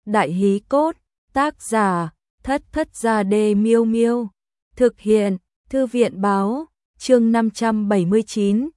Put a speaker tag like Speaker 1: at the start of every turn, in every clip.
Speaker 1: Đại hí cốt, tác giả, Thất Thất Gia Đê Miêu Miêu. Thực hiện, Thư viện báo, chương 579,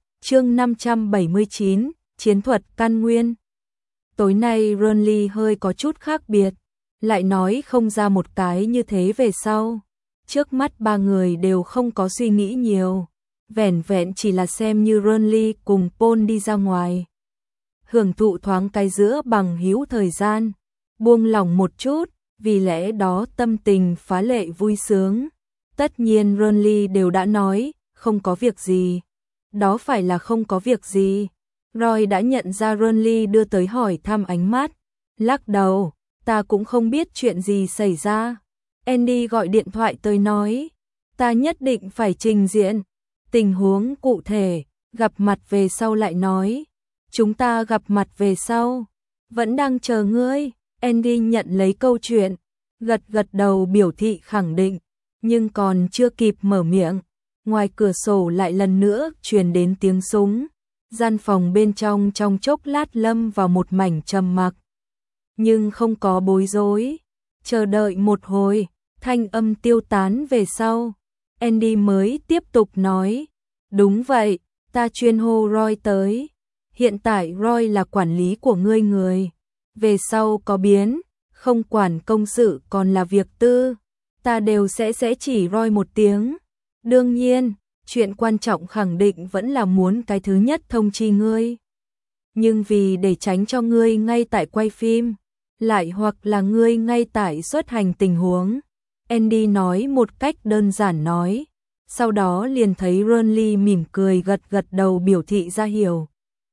Speaker 1: chiến thuật căn nguyên. Tối nay Ronly hơi có chút khác biệt, lại nói không ra một cái như thế về sau. Trước mắt ba người đều không có suy nghĩ nhiều, vẻn vẹn chỉ là xem như Ronly cùng Paul đi ra ngoài. Hưởng thụ thoáng cái giữa bằng hữu thời gian, buông lỏng một chút, vì lẽ đó tâm tình phá lệ vui sướng. Tất nhiên Ronly đều đã nói, không có việc gì. Đó phải là không có việc gì. Roy đã nhận ra Ronly đưa tới hỏi thăm ánh mắt, lắc đầu, ta cũng không biết chuyện gì xảy ra. Andy gọi điện thoại tới nói, ta nhất định phải trình diện. Tình huống cụ thể, gặp mặt về sau lại nói. Chúng ta gặp mặt về sau, vẫn đang chờ ngươi. Andy nhận lấy câu chuyện, gật gật đầu biểu thị khẳng định, nhưng còn chưa kịp mở miệng, ngoài cửa sổ lại lần nữa truyền đến tiếng súng. Gian phòng bên trong trong chốc lát lâm vào một mảnh trầm mặc, nhưng không có bối rối. Chờ đợi một hồi, thanh âm tiêu tán về sau, Andy mới tiếp tục nói, đúng vậy, ta chuyên hô Roy tới. Hiện tại Roy là quản lý của ngươi người. Về sau có biến, không quản công sự còn là việc tư, ta đều sẽ chỉ Roy một tiếng. Đương nhiên, chuyện quan trọng khẳng định vẫn là muốn cái thứ nhất thông chi ngươi. Nhưng vì để tránh cho ngươi ngay tại quay phim, lại hoặc là ngươi ngay tại xuất hành tình huống, Andy nói một cách đơn giản nói, sau đó liền thấy Ronly mỉm cười gật gật đầu biểu thị ra hiểu.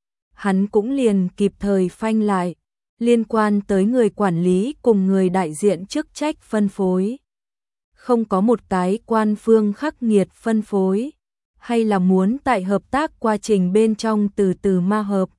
Speaker 1: Hắn cũng liền kịp thời phanh lại, liên quan tới người quản lý cùng người đại diện chức trách phân phối. Không có một cái quan phương khắc nghiệt phân phối, hay là muốn tại hợp tác quá trình bên trong từ từ ma hợp.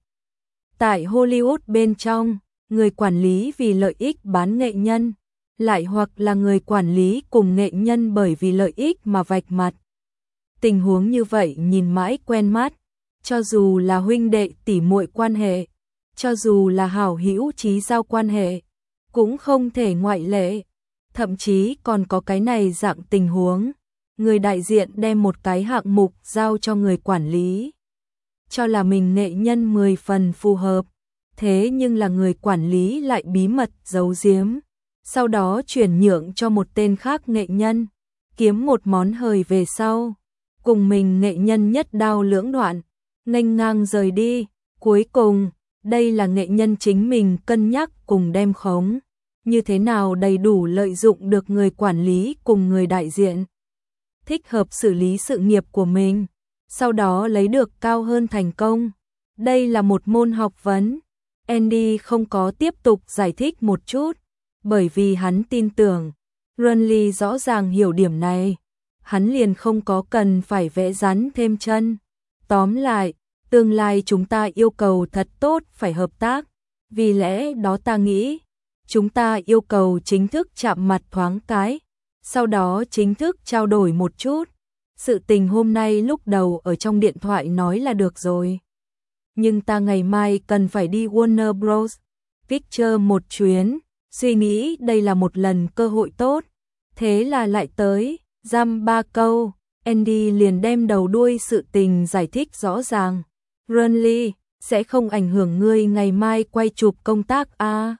Speaker 1: Tại Hollywood bên trong, người quản lý vì lợi ích bán nghệ nhân, lại hoặc là người quản lý cùng nghệ nhân bởi vì lợi ích mà vạch mặt. Tình huống như vậy nhìn mãi quen mắt, cho dù là huynh đệ tỷ muội quan hệ, cho dù là hảo hữu chí giao quan hệ, cũng không thể ngoại lệ. Thậm chí còn có cái này dạng tình huống, người đại diện đem một cái hạng mục giao cho người quản lý, cho là mình nghệ nhân 10 phần phù hợp, thế nhưng là người quản lý lại bí mật giấu giếm, sau đó chuyển nhượng cho một tên khác nghệ nhân, kiếm một món hời về sau, cùng mình nghệ nhân nhất đao lưỡng đoạn, nghênh ngang rời đi. Cuối cùng, đây là nghệ nhân chính mình cân nhắc cùng đem khống, như thế nào đầy đủ lợi dụng được người quản lý cùng người đại diện, thích hợp xử lý sự nghiệp của mình, sau đó lấy được cao hơn thành công. Đây là một môn học vấn. Andy không có tiếp tục giải thích một chút, bởi vì hắn tin tưởng Ronly rõ ràng hiểu điểm này, hắn liền không có cần phải vẽ rắn thêm chân. Tóm lại, tương lai chúng ta yêu cầu thật tốt phải hợp tác, vì lẽ đó ta nghĩ, chúng ta yêu cầu chính thức chạm mặt thoáng cái, sau đó chính thức trao đổi một chút. Sự tình hôm nay lúc đầu ở trong điện thoại nói là được rồi. Nhưng ta ngày mai cần phải đi Warner Bros. Picture một chuyến, suy nghĩ đây là một lần cơ hội tốt. Thế là lại tới, dăm 3 câu, Andy liền đem đầu đuôi sự tình giải thích rõ ràng. Ronly, sẽ không ảnh hưởng ngươi ngày mai quay chụp công tác à?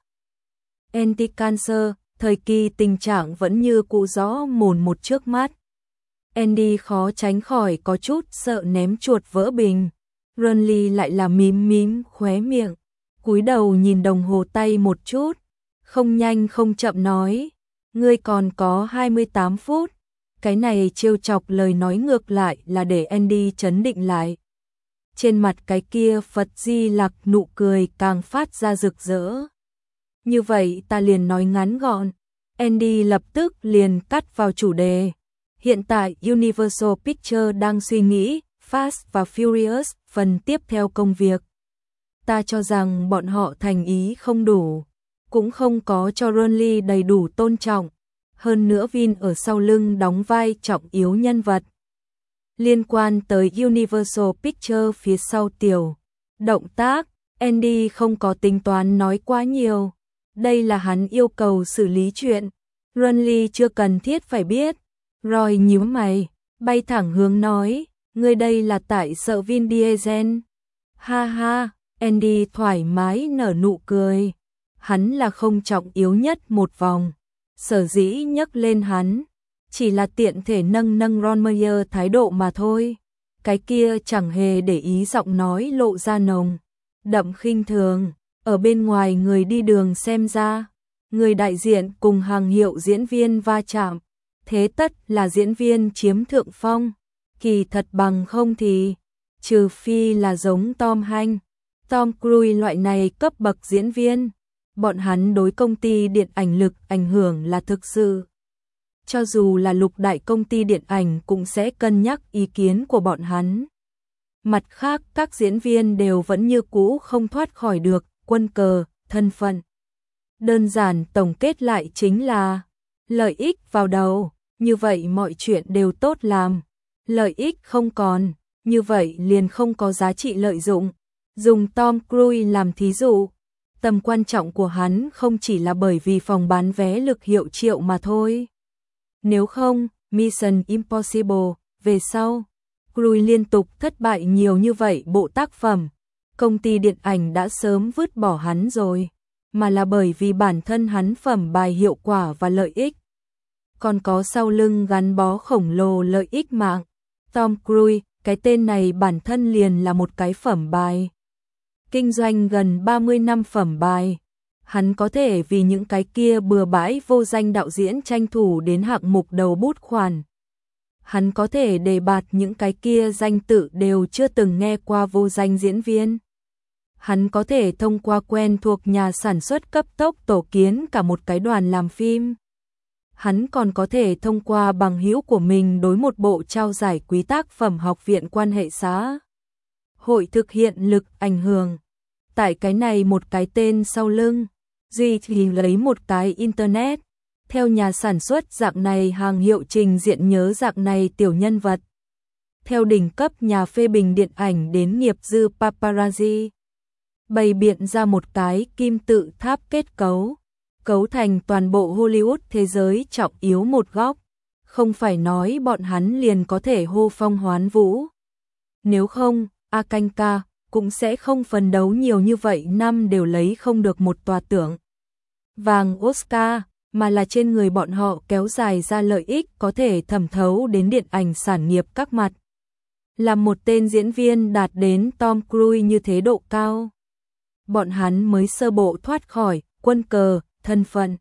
Speaker 1: Anti-cancer, thời kỳ tình trạng vẫn như cũ rõ mồn một trước mắt. Andy khó tránh khỏi có chút sợ ném chuột vỡ bình. Ronly lại là mím mím khóe miệng, cúi đầu nhìn đồng hồ tay một chút, không nhanh không chậm nói, ngươi còn có 28 phút. Cái này trêu chọc lời nói ngược lại là để Andy trấn định lại. Trên mặt cái kia Phật Di Lặc nụ cười càng phát ra rực rỡ. Như vậy ta liền nói ngắn gọn. Andy lập tức liền cắt vào chủ đề. Hiện tại Universal Pictures đang suy nghĩ Fast và Furious phần tiếp theo công việc. Ta cho rằng bọn họ thành ý không đủ, cũng không có cho Ronly đầy đủ tôn trọng. Hơn nữa Vin ở sau lưng đóng vai trọng yếu nhân vật. Liên quan tới Universal Pictures phía sau tiểu động tác, Andy không có tính toán nói quá nhiều, Đây là hắn yêu cầu xử lý chuyện. Renly chưa cần thiết phải biết. Roy nhíu mày, bay thẳng hướng nói, ngươi đây là tại sợ Vin Diesel. Ha ha, Andy thoải mái nở nụ cười. Hắn là không trọng yếu nhất một vòng. Sở dĩ nhấc lên hắn, chỉ là tiện thể nâng Ron Meyer thái độ mà thôi. Cái kia chẳng hề để ý, giọng nói lộ ra nồng đậm khinh thường. Ở bên ngoài người đi đường xem ra, người đại diện cùng hàng hiệu diễn viên va chạm, thế tất là diễn viên chiếm thượng phong. Kỳ thật bằng không thì, trừ phi là giống Tom Hanks, Tom Cruise loại này cấp bậc diễn viên, bọn hắn đối công ty điện ảnh lực ảnh hưởng là thực sự. Cho dù là lục đại công ty điện ảnh cũng sẽ cân nhắc ý kiến của bọn hắn. Mặt khác, các diễn viên đều vẫn như cũ không thoát khỏi được quân cờ, thân phận. Đơn giản tổng kết lại chính là lợi ích vào đầu, như vậy mọi chuyện đều tốt làm. Lợi ích không còn, như vậy liền không có giá trị lợi dụng. Dùng Tom Cruise làm thí dụ, tầm quan trọng của hắn không chỉ là bởi vì phòng bán vé lực hiệu triệu mà thôi. Nếu không, Mission Impossible, về sau, Cruise liên tục thất bại nhiều như vậy bộ tác phẩm, công ty điện ảnh đã sớm vứt bỏ hắn rồi, mà là bởi vì bản thân hắn phẩm bài hiệu quả và lợi ích. Còn có sau lưng gắn bó khổng lồ lợi ích mạng. Tom Cruise, cái tên này bản thân liền là một cái phẩm bài. Kinh doanh gần 30 năm phẩm bài. Hắn có thể vì những cái kia bừa bãi vô danh đạo diễn tranh thủ đến hạng mục đầu bút khoản. Hắn có thể đề bạt những cái kia danh tự đều chưa từng nghe qua vô danh diễn viên. Hắn có thể thông qua quen thuộc nhà sản xuất cấp tốc tổ kiến cả một cái đoàn làm phim. Hắn còn có thể thông qua bằng hữu của mình đối một bộ trao giải quý tác phẩm học viện quan hệ xã hội thực hiện lực ảnh hưởng. Tại cái này một cái tên sau lưng, duy thì lấy một cái internet. Theo nhà sản xuất dạng này hàng hiệu trình diện nhớ dạng này tiểu nhân vật. Theo đỉnh cấp nhà phê bình điện ảnh đến nghiệp dư paparazzi. Bày biện ra một cái kim tự tháp kết cấu. Cấu thành toàn bộ Hollywood thế giới trọng yếu một góc. Không phải nói bọn hắn liền có thể hô phong hoán vũ. Nếu không, Akanka cũng sẽ không phấn đấu nhiều như vậy năm đều lấy không được một tòa tưởng vàng Oscar, mà là trên người bọn họ kéo dài ra lợi ích có thể thẩm thấu đến điện ảnh sản nghiệp các mặt. Là một tên diễn viên đạt đến Tom Cruise như thế độ cao, bọn hắn mới sơ bộ thoát khỏi quân cờ, thân phận.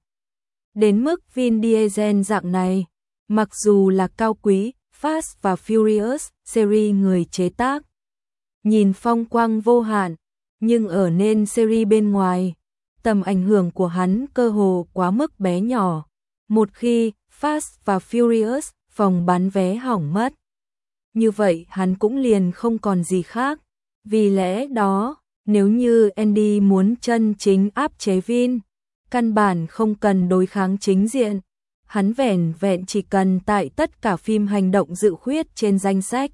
Speaker 1: Đến mức Vin Diesel dạng này, mặc dù là cao quý, Fast và Furious, series người chế tác, nhìn phong quang vô hạn, nhưng ở nên series bên ngoài, tầm ảnh hưởng của hắn cơ hồ quá mức bé nhỏ. Một khi Fast và Furious phòng bán vé hỏng mất, như vậy hắn cũng liền không còn gì khác. Vì lẽ đó, nếu như Andy muốn chân chính áp chế Vin, căn bản không cần đối kháng chính diện. Hắn vẻn vẹn chỉ cần tại tất cả phim hành động dự khuyết trên danh sách,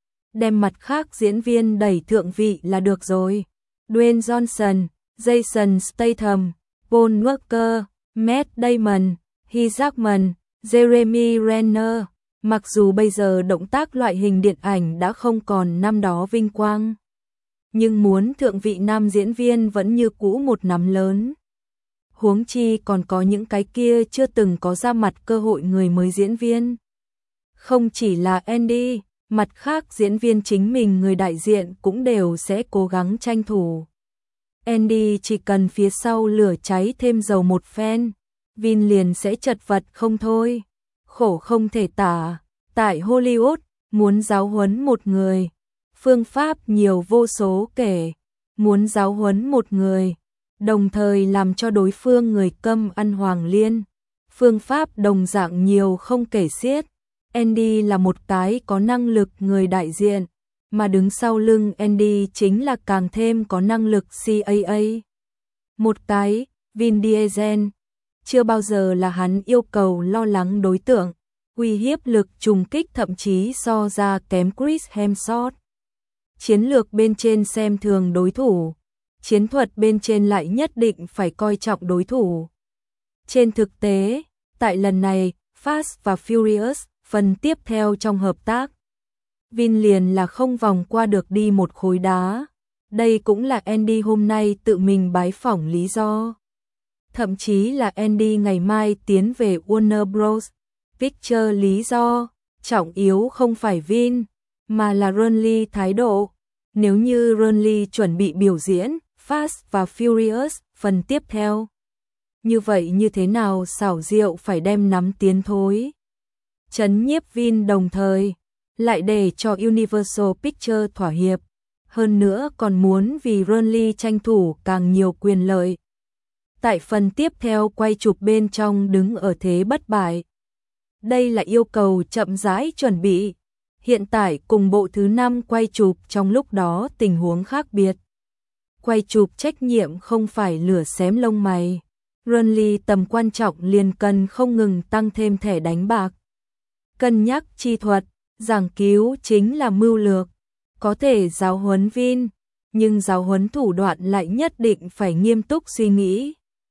Speaker 1: đem mặt khác diễn viên đẩy thượng vị là được rồi. Dwayne Johnson, Jason Statham, Paul Walker, Matt Damon, Hugh Jackman, Jeremy Renner. Mặc dù bây giờ động tác loại hình điện ảnh đã không còn năm đó vinh quang, nhưng muốn thượng vị nam diễn viên vẫn như cũ một nắm lớn. Huống chi còn có những cái kia chưa từng có ra mặt cơ hội người mới diễn viên. Không chỉ là Andy, mặt khác diễn viên chính mình người đại diện cũng đều sẽ cố gắng tranh thủ. Andy chỉ cần phía sau lửa cháy thêm dầu một phen, Vin liền sẽ chật vật không thôi. Khổ không thể tả, tại Hollywood, muốn giáo huấn một người, phương pháp nhiều vô số kể. Muốn giáo huấn một người, đồng thời làm cho đối phương người câm ăn hoàng liên, phương pháp đồng dạng nhiều không kể xiết. Andy là một cái có năng lực người đại diện, mà đứng sau lưng Andy chính là càng thêm có năng lực CAA. Một cái, Vin Diesel, chưa bao giờ là hắn yêu cầu lo lắng đối tượng, uy hiếp lực trùng kích thậm chí so ra kém Chris Hemsworth. Chiến lược bên trên xem thường đối thủ, chiến thuật bên trên lại nhất định phải coi trọng đối thủ. Trên thực tế, tại lần này, Fast và Furious, phần tiếp theo trong hợp tác, Vin liền là không vòng qua được đi một khối đá. Đây cũng là Andy hôm nay tự mình bái phỏng lý do. Thậm chí là Andy ngày mai tiến về Warner Bros. Pictures lý do, trọng yếu không phải Vin, mà là Ronly thái độ. Nếu như Ronly chuẩn bị biểu diễn Fast và Furious phần tiếp theo, như vậy như thế nào xảo diệu phải đem nắm tiến thối. Trấn nhiếp Vin đồng thời, lại để cho Universal Pictures thỏa hiệp, hơn nữa còn muốn vì Ronly tranh thủ càng nhiều quyền lợi. Tại phần tiếp theo quay chụp bên trong đứng ở thế bất bại. Đây là yêu cầu chậm rãi chuẩn bị. Hiện tại cùng bộ thứ 5 quay chụp trong lúc đó tình huống khác biệt. Quay chụp trách nhiệm không phải lửa xém lông mày. Ronly tầm quan trọng liền cần không ngừng tăng thêm thẻ đánh bạc. Cân nhắc chi thuật, giảng cứu chính là mưu lược. Có thể giáo huấn Vin, nhưng giáo huấn thủ đoạn lại nhất định phải nghiêm túc suy nghĩ.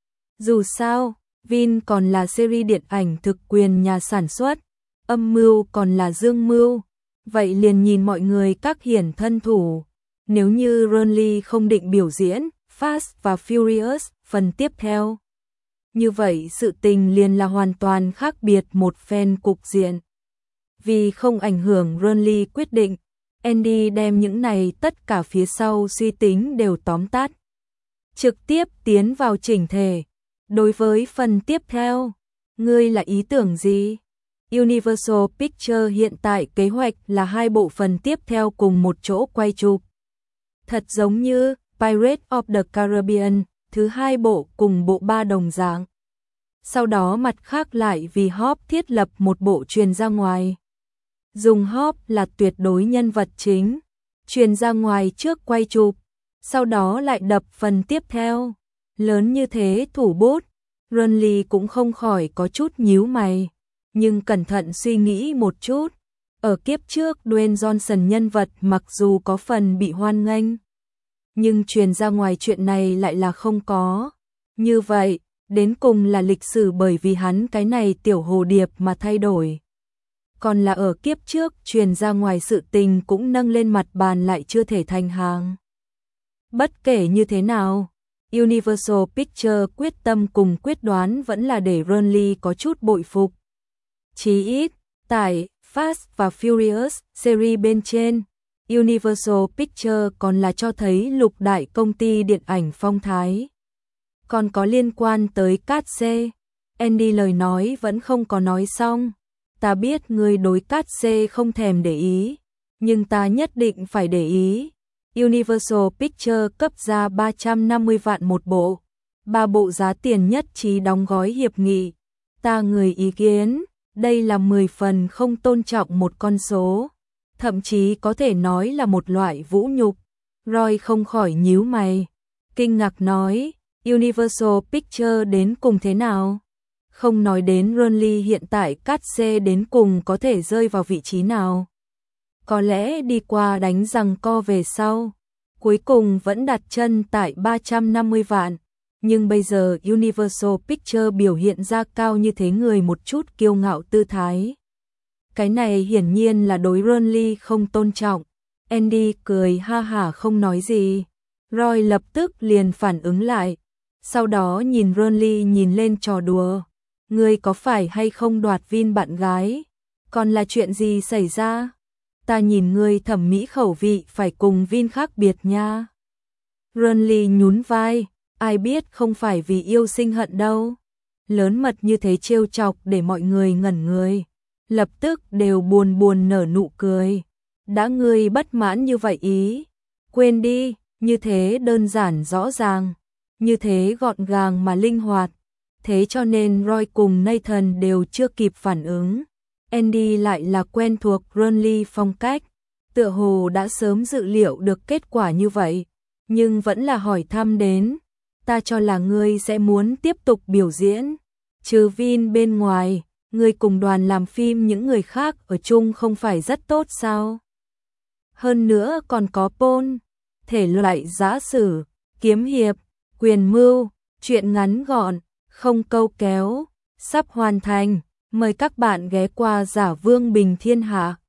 Speaker 1: Dù sao, Vin còn là series điện ảnh thực quyền nhà sản xuất, âm mưu còn là dương mưu, vậy liền nhìn mọi người các hiển thân thủ. Nếu như Ronly không định biểu diễn Fast và Furious phần tiếp theo, như vậy sự tình liền là hoàn toàn khác biệt một phen cục diện. Vì không ảnh hưởng Ronly quyết định, Andy đem những này tất cả phía sau suy tính đều tóm tắt. Trực tiếp tiến vào chỉnh thể. Đối với phần tiếp theo, ngươi là ý tưởng gì? Universal Pictures hiện tại kế hoạch là 2 bộ phần tiếp theo cùng một chỗ quay chụp. Thật giống như Pirates of the Caribbean, thứ 2 bộ cùng bộ 3 đồng dạng. Sau đó mặt khác lại vì Hope thiết lập một bộ truyền ra ngoài. Dùng Hope là tuyệt đối nhân vật chính, truyền ra ngoài trước quay chụp, sau đó lại đập phần tiếp theo. Lớn như thế thủ bút, Ronly cũng không khỏi có chút nhíu mày, nhưng cẩn thận suy nghĩ một chút. Ở kiếp trước Dwayne Johnson nhân vật mặc dù có phần bị hoan nghênh, nhưng truyền ra ngoài chuyện này lại là không có. Như vậy, đến cùng là lịch sử bởi vì hắn cái này tiểu hồ điệp mà thay đổi. Còn là ở kiếp trước truyền ra ngoài sự tình cũng nâng lên mặt bàn lại chưa thể thành hàng. Bất kể như thế nào, Universal Pictures quyết tâm cùng quyết đoán vẫn là để Ronly có chút bội phục. Chí ít, tại Fast và Furious series bên trên, Universal Pictures còn là cho thấy lục đại công ty điện ảnh phong thái. Còn có liên quan tới cát xê, Andy lời nói vẫn không có nói xong. Ta biết ngươi đối cát xê không thèm để ý, nhưng ta nhất định phải để ý. Universal Pictures cấp ra 350 vạn một bộ, 3 bộ giá tiền nhất trí đóng gói hiệp nghị. Ta người ý kiến, đây là 10 phần không tôn trọng một con số, thậm chí có thể nói là một loại vũ nhục. Roy không khỏi nhíu mày, kinh ngạc nói, Universal Pictures đến cùng thế nào? Không nói đến Ronly hiện tại cát xê đến cùng có thể rơi vào vị trí nào. Có lẽ đi qua đánh giằng co về sau, cuối cùng vẫn đặt chân tại 350 vạn. Nhưng bây giờ Universal Pictures biểu hiện ra cao như thế người một chút kiêu ngạo tư thái. Cái này hiển nhiên là đối Ronly không tôn trọng. Andy cười ha hả không nói gì. Roy lập tức liền phản ứng lại. Sau đó nhìn Ronly nhìn lên trò đùa. Ngươi có phải hay không đoạt Vin bạn gái? Còn là chuyện gì xảy ra? Ta nhìn ngươi thẩm mỹ khẩu vị phải cùng Vin khác biệt nha. Ronly nhún vai, ai biết không phải vì yêu sinh hận đâu. Lớn mật như thế trêu chọc để mọi người ngẩn người, lập tức đều buồn buồn nở nụ cười. Đã ngươi bất mãn như vậy ý, quên đi, như thế đơn giản rõ ràng, như thế gọn gàng mà linh hoạt. Thế cho nên Roy cùng Nathan đều chưa kịp phản ứng. Andy lại là quen thuộc Ronly phong cách, tựa hồ đã sớm dự liệu được kết quả như vậy, nhưng vẫn là hỏi thăm đến. Ta cho là ngươi sẽ muốn tiếp tục biểu diễn. Trừ Vin bên ngoài, ngươi cùng đoàn làm phim những người khác ở chung không phải rất tốt sao? Hơn nữa còn có Paul, thể loại giả sử, kiếm hiệp, quyền mưu, truyện ngắn gọn, không câu kéo, sắp hoàn thành. Mời các bạn ghé qua Giả Vương Bình Thiên Hạ.